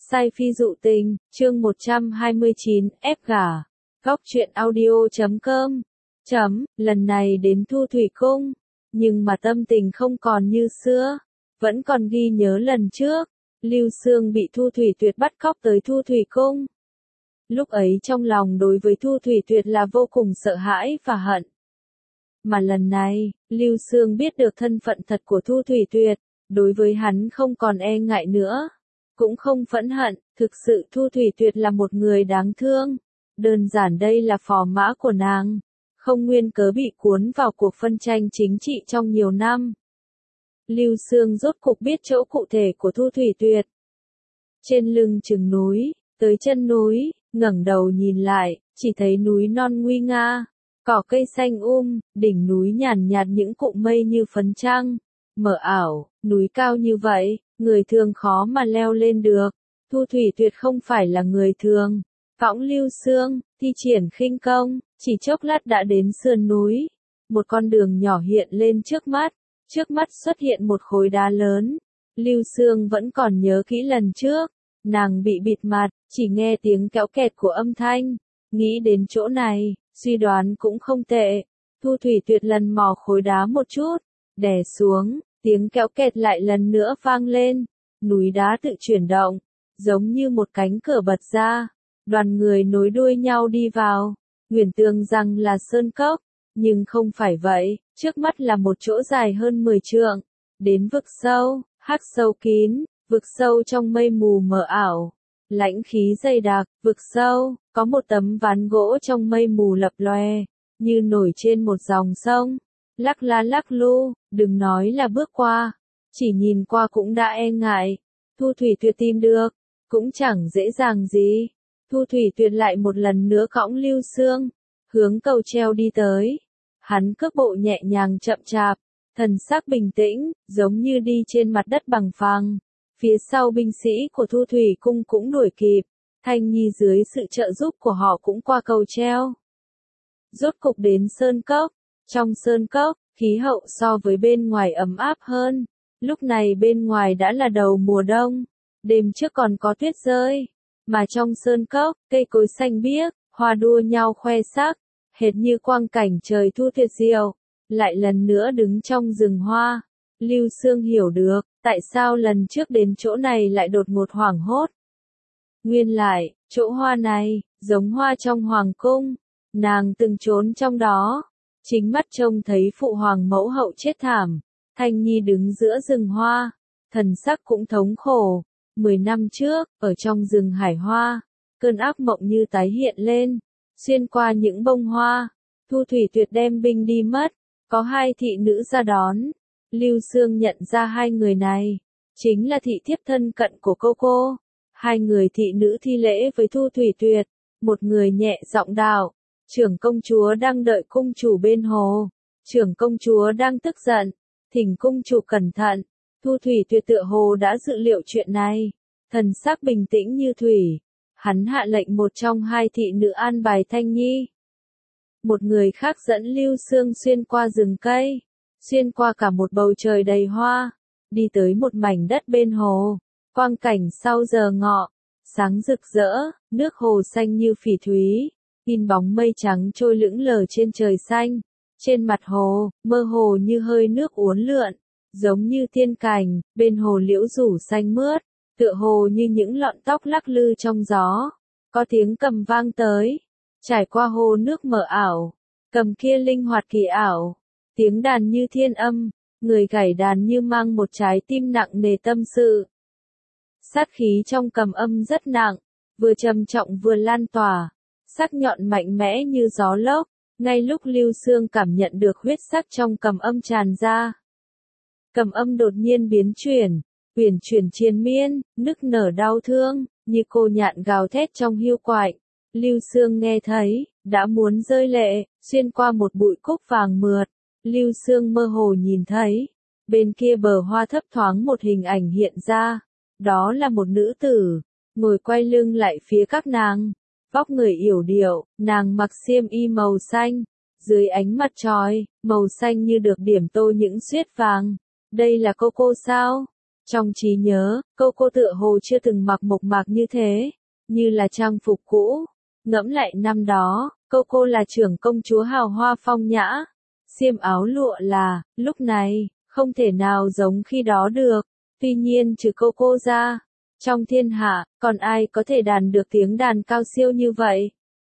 Sai phi dụ tình, chương 129, ép gả. Góc truyện audio.com. Lần này đến Thu Thủy Cung, nhưng mà tâm tình không còn như xưa, vẫn còn ghi nhớ lần trước, Lưu Xương bị Thu Thủy Tuyệt bắt cóc tới Thu Thủy Cung. Lúc ấy trong lòng đối với Thu Thủy Tuyệt là vô cùng sợ hãi và hận. Mà lần này, Lưu Xương biết được thân phận thật của Thu Thủy Tuyệt, đối với hắn không còn e ngại nữa, cũng không phẫn hận, thực sự Thu Thủy Tuyệt là một người đáng thương. Đơn giản đây là phò mã của nàng, không nguyên cớ bị cuốn vào cuộc phân tranh chính trị trong nhiều năm. Lưu Xương rốt cục biết chỗ cụ thể của Thu Thủy Tuyệt. Trên lưng chừng núi, tới chân núi, ngẩng đầu nhìn lại, chỉ thấy núi non nguy nga, cỏ cây xanh đỉnh núi nhàn nhạt những cụm mây như phấn trăng, mờ ảo, núi cao như vậy, người thường khó mà leo lên được. Thu Thủy Tuyệt không phải là người thường. Cõng Lưu Xương, thi triển khinh công, chỉ chốc lát đã đến sườn núi. Một con đường nhỏ hiện lên trước mắt xuất hiện một khối đá lớn. Lưu Xương vẫn còn nhớ kỹ lần trước, nàng bị bịt mặt, chỉ nghe tiếng kéo kẹt của âm thanh. Nghĩ đến chỗ này, suy đoán cũng không tệ. Thu Thủy Tuyệt lần mò khối đá một chút, đè xuống, tiếng kéo kẹt lại lần nữa vang lên. Núi đá tự chuyển động, giống như một cánh cửa bật ra. Đoàn người nối đuôi nhau đi vào, nguyên tưởng rằng là sơn cốc, nhưng không phải vậy, trước mắt là một chỗ dài hơn 10 trượng, đến vực sâu, hắc sâu kín, vực sâu trong mây mù mờ ảo, lãnh khí dày đặc, vực sâu, có một tấm ván gỗ trong mây mù lập lòe, như nổi trên một dòng sông, lắc la lắc lu, đừng nói là bước qua, chỉ nhìn qua cũng đã e ngại. Thu Thủy Tuyệt tìm được, cũng chẳng dễ dàng gì. Thu Thủy Tuyệt lại một lần nữa cõng Lưu Xương, hướng cầu treo đi tới. Hắn cước bộ nhẹ nhàng chậm chạp, thần sắc bình tĩnh, giống như đi trên mặt đất bằng phẳng. Phía sau binh sĩ của Thu Thủy Cung cũng đuổi kịp, Thanh Nhi dưới sự trợ giúp của họ cũng qua cầu treo. Rốt cục đến sơn cốc, trong sơn cốc, khí hậu so với bên ngoài ấm áp hơn. Lúc này bên ngoài đã là đầu mùa đông, đêm trước còn có tuyết rơi. Mà trong sơn cốc, cây cối xanh biếc, hoa đua nhau khoe sắc, hệt như quang cảnh trời thu tuyệt diệu. Lại lần nữa đứng trong rừng hoa, Lưu Xương hiểu được, tại sao lần trước đến chỗ này lại đột ngột hoảng hốt. Nguyên lại, chỗ hoa này, giống hoa trong hoàng cung, nàng từng trốn trong đó, chính mắt trông thấy phụ hoàng mẫu hậu chết thảm, Thanh Nhi đứng giữa rừng hoa, thần sắc cũng thống khổ. 10 năm trước, ở trong rừng hải hoa, cơn ác mộng như tái hiện lên, xuyên qua những bông hoa, Thu Thủy Tuyệt đem binh đi mất, có 2 thị nữ ra đón. Lưu Xương nhận ra 2 người này, chính là thị thiếp thân cận của cô. 2 người thị nữ thi lễ với Thu Thủy Tuyệt, một người nhẹ giọng đạo, trưởng công chúa đang đợi cung chủ bên hồ, trưởng công chúa đang tức giận, thỉnh cung chủ cẩn thận. Thu Thủy Tuyệt tựa hồ đã dự liệu chuyện này, thần sắc bình tĩnh như thủy. Hắn hạ lệnh một trong 2 thị nữ an bài Thanh Nhi. Một người khác dẫn Lưu Xương xuyên qua rừng cây, xuyên qua cả một bầu trời đầy hoa, đi tới một mảnh đất bên hồ. Quang cảnh sau giờ ngọ, sáng rực rỡ, nước hồ xanh như phỉ thúy, in bóng mây trắng trôi lững lờ trên trời xanh. Trên mặt hồ, mơ hồ như hơi nước uốn lượn, giống như tiên cảnh, bên hồ liễu rủ xanh mướt, tựa hồ như những lọn tóc lắc lư trong gió. Có tiếng cầm vang tới, trải qua hồ nước mờ ảo, cầm kia linh hoạt kỳ ảo, tiếng đàn như thiên âm, người gảy đàn như mang một trái tim nặng nề tâm sự. Sát khí trong cầm âm rất nặng, vừa trầm trọng vừa lan tỏa, sắc nhọn mạnh mẽ như gió lốc. Ngay lúc Lưu Xương cảm nhận được huyết sắc trong cầm âm tràn ra, cầm âm đột nhiên biến chuyển, uyển chuyển triền miên, nức nở đau thương, như cô nhạn gào thét trong hiu quạnh. Lưu Xương nghe thấy, đã muốn rơi lệ, xuyên qua một bụi cúc vàng mượt. Lưu Xương mơ hồ nhìn thấy, bên kia bờ hoa thấp thoáng một hình ảnh hiện ra. Đó là một nữ tử, ngồi quay lưng lại phía các nàng. Vóc người yểu điệu, nàng mặc xiêm y màu xanh, dưới ánh mặt trời, màu xanh như được điểm tô những xuyết vàng. Đây là cô sao? Trong trí nhớ, cô tựa hồ chưa từng mặc mộc mạc như thế, như là trang phục cũ. Ngẫm lại năm đó, cô là trưởng công chúa hào hoa phong nhã. Xiêm áo lụa là, lúc này, không thể nào giống khi đó được. Tuy nhiên trừ cô ra, trong thiên hạ, còn ai có thể đàn được tiếng đàn cao siêu như vậy?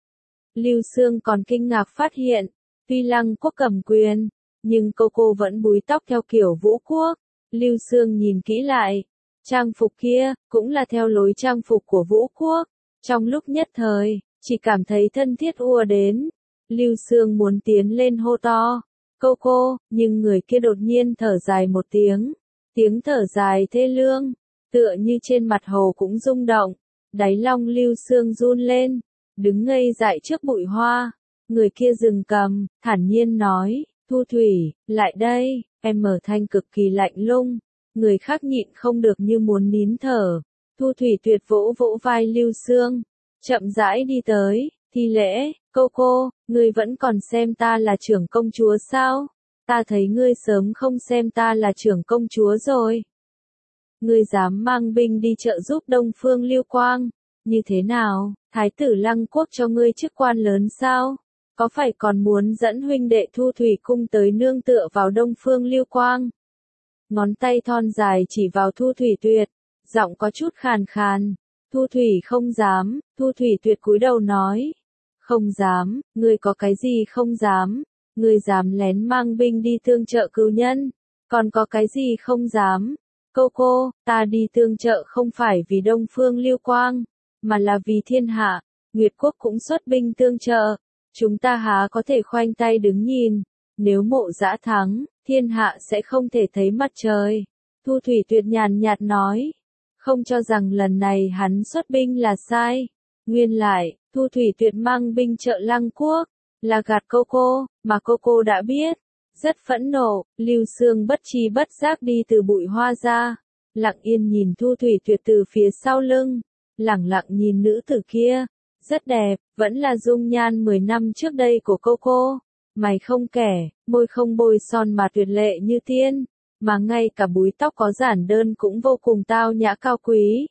Lưu Xương còn kinh ngạc phát hiện, tuy Lăng Quốc cầm quyền, nhưng cô vẫn búi tóc theo kiểu Vũ Quốc. Lưu Xương nhìn kỹ lại, trang phục kia, cũng là theo lối trang phục của Vũ Quốc. Trong lúc nhất thời, chỉ cảm thấy thân thiết ùa đến. Lưu Xương muốn tiến lên hô to, cô, nhưng người kia đột nhiên thở dài một tiếng. Tiếng thở dài thê lương, tựa như trên mặt hồ cũng rung động. Đáy lòng Lưu Xương run lên, đứng ngây dại trước bụi hoa. Người kia dừng cầm, thản nhiên nói, Thu Thủy, lại đây. Em mở thanh cực kỳ lạnh lùng. Người khác nhịn không được như muốn nín thở. Thu Thủy Tuyệt vỗ vỗ vai Lưu Xương, chậm rãi đi tới, thi lễ, cô, ngươi vẫn còn xem ta là trưởng công chúa sao? Ta thấy ngươi sớm không xem ta là trưởng công chúa rồi. Ngươi dám mang binh đi trợ giúp Đông Phương Lưu Quang, như thế nào, Thái tử Lăng Quốc cho ngươi chức quan lớn sao? Có phải còn muốn dẫn huynh đệ Thu Thủy cung tới nương tựa vào Đông Phương Lưu Quang? Ngón tay thon dài chỉ vào Thu Thủy Tuyệt, giọng có chút khàn khàn. Thu Thủy không dám, Thu Thủy Tuyệt cúi đầu nói. Không dám, ngươi có cái gì không dám? Ngươi dám lén mang binh đi tương trợ cừu nhân, còn có cái gì không dám? Cô, ta đi tương trợ không phải vì Đông Phương Lưu Quang, mà là vì thiên hạ. Nguyệt Quốc cũng xuất binh tương trợ, chúng ta há có thể khoanh tay đứng nhìn. Nếu Mộ Dã thắng, thiên hạ sẽ không thể thấy mặt trời. Thu Thủy Tuyệt nhàn nhạt nói, không cho rằng lần này hắn xuất binh là sai. Nguyên lại, Thu Thủy Tuyệt mang binh trợ Lăng Quốc, là gạt cô, mà cô đã biết. Rất phẫn nộ, Lưu Xương bất tri bất giác đi từ bụi hoa ra, lặng yên nhìn Thu Thủy Tuyệt từ phía sau lưng, lẳng lặng nhìn nữ tử kia, rất đẹp, vẫn là dung nhan 10 năm trước đây của cô. Mày không kẻ, môi không bôi son mà tuyệt lệ như tiên, mà ngay cả búi tóc có giản đơn cũng vô cùng tao nhã cao quý.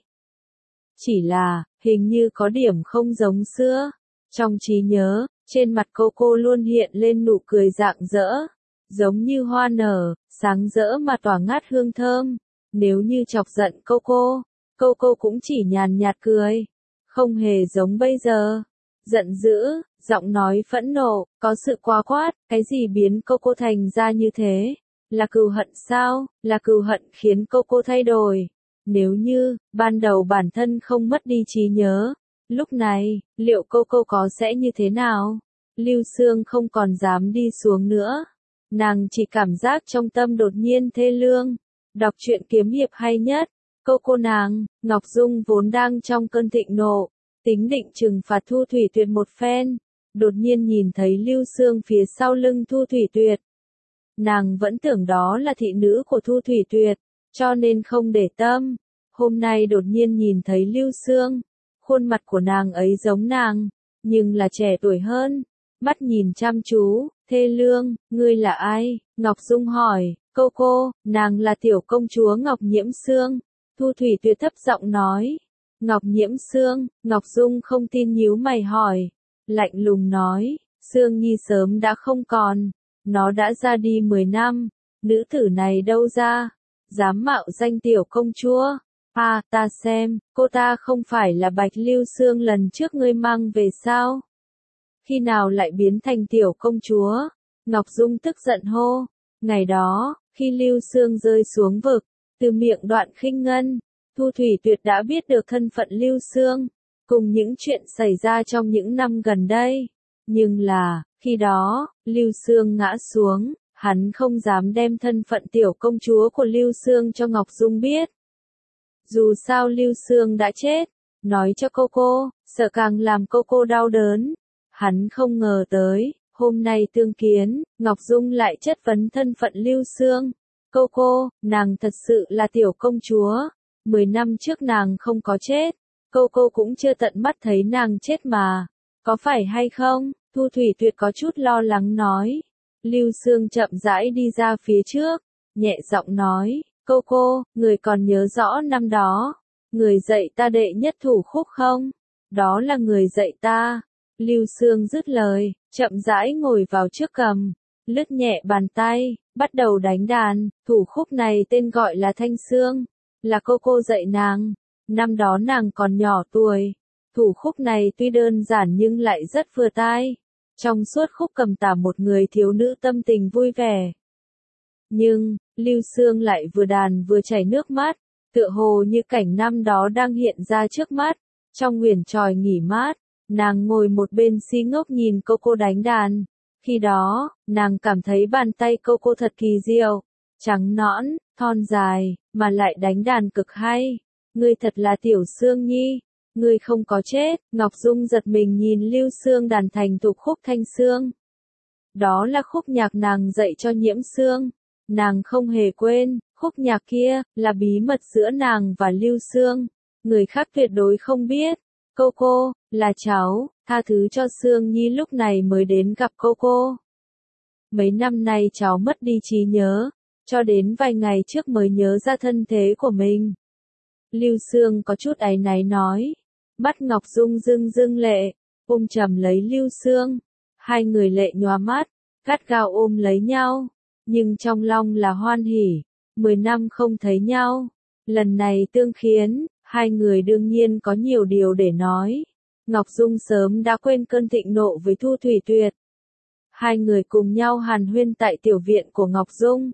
Chỉ là, hình như có điểm không giống xưa. Trong trí nhớ, trên mặt cô luôn hiện lên nụ cười rạng rỡ, giống như hoa nở, sáng rỡ mà tỏa ngát hương thơm. Nếu như chọc giận cô cũng chỉ nhàn nhạt cười, không hề giống bây giờ. Giận dữ, giọng nói phẫn nộ, có sự quá quát, cái gì biến cô thành ra như thế? Là cừu hận sao? Là cừu hận khiến cô thay đổi. Nếu như, ban đầu bản thân không mất đi trí nhớ, lúc này, liệu cô có sẽ như thế nào? Lưu Xương không còn dám đi xuống nữa. Nàng chỉ cảm giác trong tâm đột nhiên thê lương. Đọc truyện kiếm hiệp hay nhất. Cô nàng, Ngọc Dung vốn đang trong cơn thịnh nộ, tính định trừng phạt Thu Thủy Tuyệt một phen. Đột nhiên nhìn thấy Lưu Xương phía sau lưng Thu Thủy Tuyệt. Nàng vẫn tưởng đó là thị nữ của Thu Thủy Tuyệt, cho nên không để tâm. Hôm nay đột nhiên nhìn thấy Lưu Xương, khuôn mặt của nàng ấy giống nàng, nhưng là trẻ tuổi hơn. Mắt nhìn chăm chú, thê lương, ngươi là ai? Ngọc Dung hỏi, cô, nàng là tiểu công chúa Ngọc Nhiễm Xương. Thu Thủy Tuyệt thấp giọng nói, Ngọc Nhiễm Xương. Ngọc Dung không tin nhíu mày hỏi, lạnh lùng nói, Xương Nhi sớm đã không còn, nó đã ra đi 10 năm, nữ tử này đâu ra, dám mạo danh tiểu công chúa. Ta xem, cô ta không phải là Bạch Lưu Xương lần trước ngươi mang về sao? Khi nào lại biến thành tiểu công chúa? Ngọc Dung tức giận hô. Ngày đó, khi Lưu Xương rơi xuống vực, từ miệng Đoạn Khinh Ngân, Thu Thủy Tuyệt đã biết được thân phận Lưu Xương, cùng những chuyện xảy ra trong những năm gần đây. Nhưng là, khi đó, Lưu Xương ngã xuống, hắn không dám đem thân phận tiểu công chúa của Lưu Xương cho Ngọc Dung biết. Dù sao Lưu Xương đã chết, nói cho cô, sợ càng làm cô đau đớn. Hắn không ngờ tới, hôm nay tương kiến, Ngọc Dung lại chất vấn thân phận Lưu Xương. Cô, nàng thật sự là tiểu công chúa. 10 năm trước nàng không có chết, cô cũng chưa tận mắt thấy nàng chết mà. Có phải hay không? Thu Thủy Tuyệt có chút lo lắng nói. Lưu Xương chậm rãi đi ra phía trước, nhẹ giọng nói, Cô, người còn nhớ rõ năm đó, người dạy ta đệ nhất thủ khúc không? Đó là người dạy ta. Lưu Sương dứt lời, chậm rãi ngồi vào trước cầm, lướt nhẹ bàn tay, bắt đầu đánh đàn. Thủ khúc này tên gọi là Thanh Sương, là cô dạy nàng. Năm đó nàng còn nhỏ tuổi. Thủ khúc này tuy đơn giản nhưng lại rất vừa tai. Trong suốt khúc cầm tả một người thiếu nữ tâm tình vui vẻ. Nhưng, Lưu Sương lại vừa đàn vừa chảy nước mắt, tựa hồ như cảnh năm đó đang hiện ra trước mắt. Trong nguyền tròi nghỉ mát, nàng ngồi một bên si ngốc nhìn cô đánh đàn. Khi đó, nàng cảm thấy bàn tay cô thật kỳ diệu, trắng nõn, thon dài, mà lại đánh đàn cực hay. Ngươi thật là Tiểu Sương Nhi, ngươi không có chết. Ngọc Dung giật mình nhìn Lưu Sương đàn thành thủ khúc Thanh Sương. Đó là khúc nhạc nàng dạy cho Nhiễm Sương. Nàng không hề quên, khúc nhạc kia, là bí mật giữa nàng và Lưu Sương. Người khác tuyệt đối không biết. Cô, là cháu, tha thứ cho Sương Nhi lúc này mới đến gặp cô. Mấy năm nay cháu mất đi trí nhớ, cho đến vài ngày trước mới nhớ ra thân thế của mình. Lưu Sương có chút áy náy nói. Mắt Ngọc Dung rưng lệ, ôm chầm lấy Lưu Sương. Hai người lệ nhòa mắt, gắt gao ôm lấy nhau. Nhưng trong lòng là hoan hỉ, 10 năm không thấy nhau. Lần này tương khiến, hai người đương nhiên có nhiều điều để nói. Ngọc Dung sớm đã quên cơn thịnh nộ với Thu Thủy Tuyệt. Hai người cùng nhau hàn huyên tại tiểu viện của Ngọc Dung.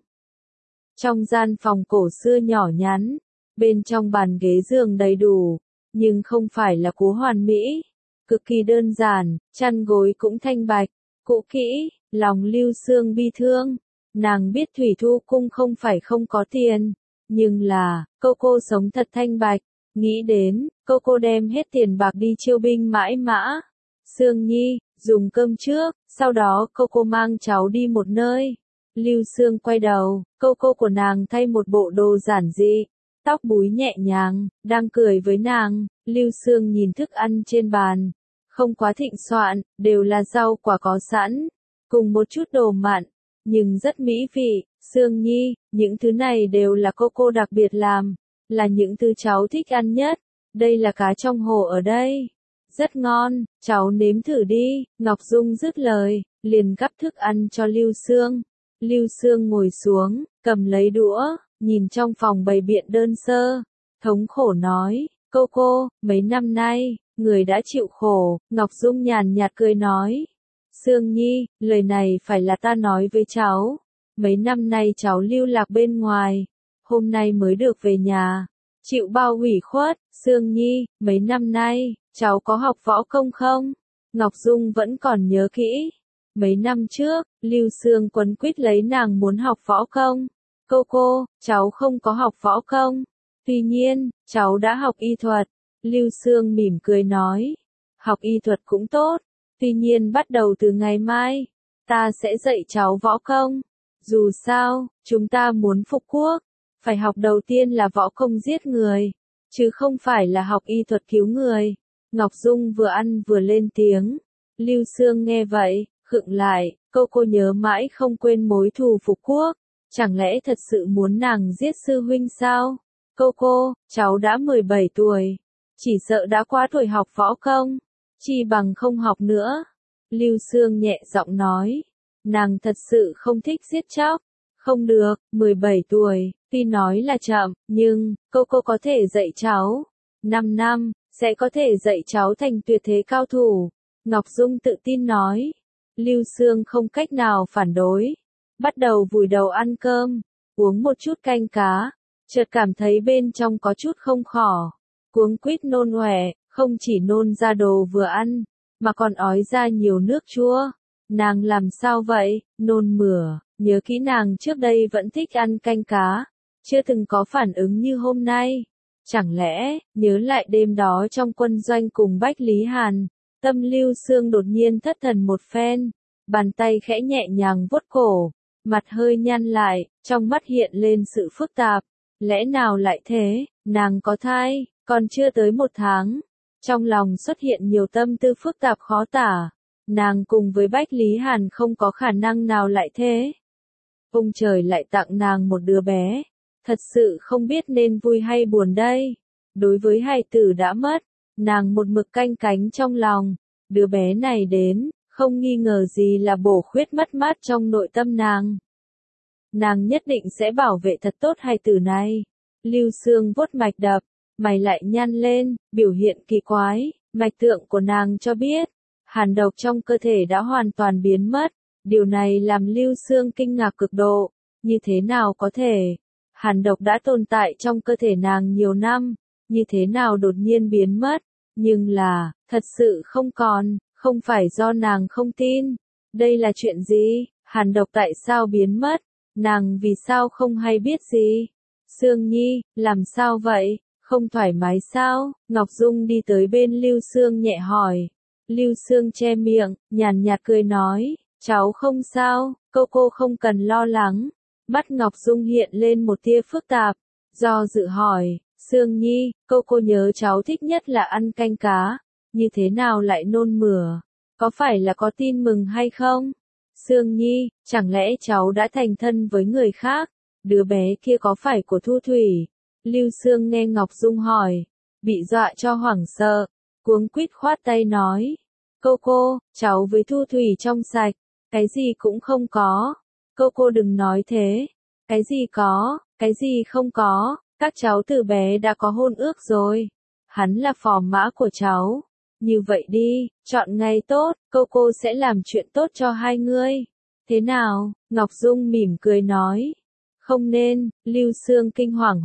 Trong gian phòng cổ xưa nhỏ nhắn, bên trong bàn ghế giường đầy đủ, nhưng không phải là cũ hoàn mỹ, cực kỳ đơn giản, chăn gối cũng thanh bạch, cũ kỹ. Lòng Lưu Sương bi thương. Nàng biết Thủy Thu Cung không phải không có tiền, nhưng là, cô sống thật thanh bạch. Nghĩ đến, cô đem hết tiền bạc đi chiêu binh mãi mã. Sương Nhi, dùng cơm trước, sau đó cô mang cháu đi một nơi. Lưu Sương quay đầu, cô của nàng thay một bộ đồ giản dị, tóc búi nhẹ nhàng, đang cười với nàng. Lưu Sương nhìn thức ăn trên bàn, không quá thịnh soạn, đều là rau quả có sẵn, cùng một chút đồ mặn, nhưng rất mỹ vị. Sương Nhi, những thứ này đều là cô đặc biệt làm, là những thứ cháu thích ăn nhất. Đây là cá trong hồ ở đây, rất ngon, cháu nếm thử đi. Ngọc Dung dứt lời, liền gắp thức ăn cho Lưu Sương. Lưu Sương ngồi xuống, cầm lấy đũa, nhìn trong phòng bày biện đơn sơ, thống khổ nói, cô, mấy năm nay, người đã chịu khổ. Ngọc Dung nhàn nhạt cười nói, Sương Nhi, lời này phải là ta nói với cháu. Mấy năm nay cháu lưu lạc bên ngoài, hôm nay mới được về nhà, chịu bao ủy khuất. Sương Nhi, mấy năm nay, cháu có học võ công không? Ngọc Dung vẫn còn nhớ kỹ. Mấy năm trước, Lưu Sương quấn quýt lấy nàng muốn học võ công. Cô, cháu không có học võ công. Tuy nhiên, cháu đã học y thuật. Lưu Sương mỉm cười nói, học y thuật cũng tốt. Tuy nhiên bắt đầu từ ngày mai, ta sẽ dạy cháu võ công. Dù sao, chúng ta muốn phục quốc, phải học đầu tiên là võ công giết người, chứ không phải là học y thuật cứu người. Ngọc Dung vừa ăn vừa lên tiếng. Lưu Sương nghe vậy, khựng lại, cô nhớ mãi không quên mối thù phục quốc. Chẳng lẽ thật sự muốn nàng giết sư huynh sao? Cô, cháu đã 17 tuổi, chỉ sợ đã qua tuổi học võ công, chi bằng không học nữa. Lưu Sương nhẹ giọng nói, nàng thật sự không thích giết chóc. Không được, 17 tuổi, tuy nói là chậm, nhưng, cô có thể dạy cháu. 5 năm, sẽ có thể dạy cháu thành tuyệt thế cao thủ. Ngọc Dung tự tin nói. Lưu Sương không cách nào phản đối. Bắt đầu vùi đầu ăn cơm, uống một chút canh cá, chợt cảm thấy bên trong có chút không khỏ. Cuống quýt nôn ọe, không chỉ nôn ra đồ vừa ăn, mà còn ói ra nhiều nước chua. Nàng làm sao vậy? Nôn mửa. Nhớ kỹ nàng trước đây vẫn thích ăn canh cá, chưa từng có phản ứng như hôm nay. Chẳng lẽ, nhớ lại đêm đó trong quân doanh cùng Bách Lý Hàn, tâm Lưu Sương đột nhiên thất thần một phen, bàn tay khẽ nhẹ nhàng vuốt cổ, mặt hơi nhăn lại, trong mắt hiện lên sự phức tạp. Lẽ nào lại thế, nàng có thai, còn chưa tới 1 tháng. Trong lòng xuất hiện nhiều tâm tư phức tạp khó tả. Nàng cùng với Bách Lý Hàn không có khả năng nào lại thế. Ông trời lại tặng nàng một đứa bé, thật sự không biết nên vui hay buồn đây. Đối với hài tử đã mất, nàng một mực canh cánh trong lòng, đứa bé này đến, không nghi ngờ gì là bổ khuyết mất mát trong nội tâm nàng. Nàng nhất định sẽ bảo vệ thật tốt hài tử này. Lưu Sương vuốt mạch đập, mày lại nhăn lên, biểu hiện kỳ quái, mạch tượng của nàng cho biết, hàn độc trong cơ thể đã hoàn toàn biến mất, điều này làm Lưu Sương kinh ngạc cực độ, như thế nào có thể? Hàn độc đã tồn tại trong cơ thể nàng nhiều năm, như thế nào đột nhiên biến mất, nhưng là, thật sự không còn, không phải do nàng không tin. Đây là chuyện gì? Hàn độc tại sao biến mất? Nàng vì sao không hay biết gì? Sương Nhi, làm sao vậy? Không thoải mái sao? Ngọc Dung đi tới bên Lưu Sương nhẹ hỏi. Lưu Sương che miệng, nhàn nhạt cười nói, cháu không sao, cô không cần lo lắng. Mắt Ngọc Dung hiện lên một tia phức tạp, do dự hỏi, Sương Nhi, cô nhớ cháu thích nhất là ăn canh cá, như thế nào lại nôn mửa? Có phải là có tin mừng hay không? Sương Nhi, chẳng lẽ cháu đã thành thân với người khác? Đứa bé kia có phải của Thu Thủy? Lưu Sương nghe Ngọc Dung hỏi, bị dọa cho hoảng sợ, cuống quýt khoát tay nói, cô, cháu với Thu Thủy trong sạch, cái gì cũng không có. Cô đừng nói thế, cái gì có, cái gì không có, các cháu từ bé đã có hôn ước rồi. Hắn là phò mã của cháu. Như vậy đi, chọn ngày tốt, cô sẽ làm chuyện tốt cho hai ngươi. Thế nào? Ngọc Dung mỉm cười nói. Không nên, Lưu Sương kinh hoàng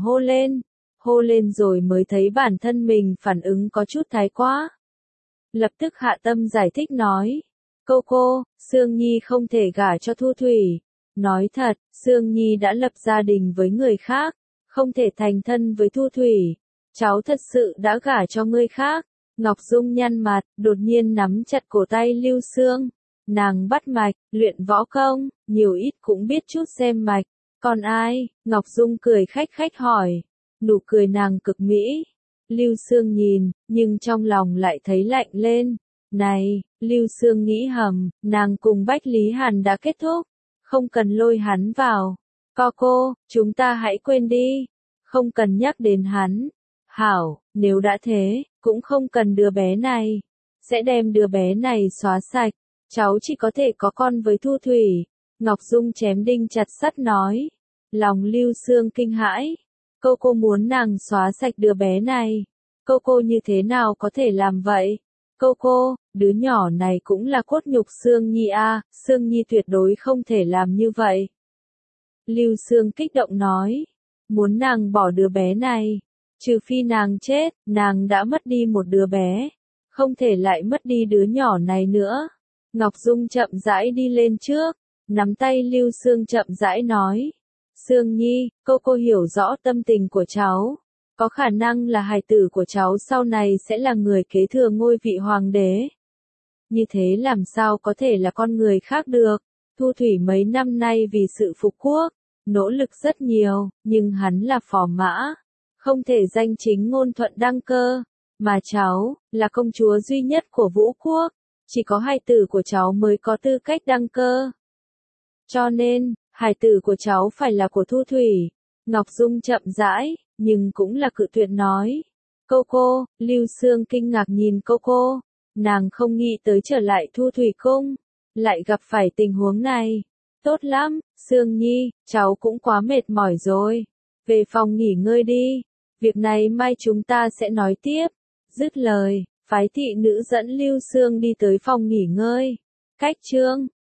hô lên rồi mới thấy bản thân mình phản ứng có chút thái quá. Lập tức hạ tâm giải thích nói. Cô, Sương Nhi không thể gả cho Thu Thủy. Nói thật, Sương Nhi đã lập gia đình với người khác, không thể thành thân với Thu Thủy. Cháu thật sự đã gả cho người khác. Ngọc Dung nhăn mặt, đột nhiên nắm chặt cổ tay Lưu Sương. Nàng bắt mạch, luyện võ công, nhiều ít cũng biết chút xem mạch. Còn ai? Ngọc Dung cười khách hỏi. Nụ cười nàng cực mỹ. Lưu Sương nhìn, nhưng trong lòng lại thấy lạnh lên. Này, Lưu Sương nghĩ hầm, nàng cùng Bách Lý Hàn đã kết thúc. Không cần lôi hắn vào. Cô, chúng ta hãy quên đi. Không cần nhắc đến hắn. Hảo, nếu đã thế, cũng không cần đứa bé này. Sẽ đem đứa bé này xóa sạch. Cháu chỉ có thể có con với Thu Thủy. Ngọc Dung chém đinh chặt sắt nói. Lòng Lưu Sương kinh hãi. Cô muốn nàng xóa sạch đứa bé này. Cô như thế nào có thể làm vậy? Cô, đứa nhỏ này cũng là cốt nhục Sương Nhi a, Sương Nhi tuyệt đối không thể làm như vậy. Lưu Sương kích động nói. Muốn nàng bỏ đứa bé này. Trừ phi nàng chết, nàng đã mất đi một đứa bé. Không thể lại mất đi đứa nhỏ này nữa. Ngọc Dung chậm rãi đi lên trước. Nắm tay Lưu Sương chậm rãi nói. Sương Nhi, cô hiểu rõ tâm tình của cháu. Có khả năng là hài tử của cháu sau này sẽ là người kế thừa ngôi vị hoàng đế. Như thế làm sao có thể là con người khác được. Thu Thủy mấy năm nay vì sự phục quốc, nỗ lực rất nhiều, nhưng hắn là phò mã. Không thể danh chính ngôn thuận đăng cơ. Mà cháu, là công chúa duy nhất của Vũ Quốc. Chỉ có hài tử của cháu mới có tư cách đăng cơ. Cho nên, hài tử của cháu phải là của Thu Thủy. Ngọc Dung chậm rãi, nhưng cũng là cự tuyệt nói. Cô, Lưu Sương kinh ngạc nhìn cô. Nàng không nghĩ tới trở lại Thu Thủy cung. Lại gặp phải tình huống này. Tốt lắm, Sương Nhi, cháu cũng quá mệt mỏi rồi. Về phòng nghỉ ngơi đi. Việc này mai chúng ta sẽ nói tiếp. Dứt lời, phái thị nữ dẫn Lưu Sương đi tới phòng nghỉ ngơi. Cách chương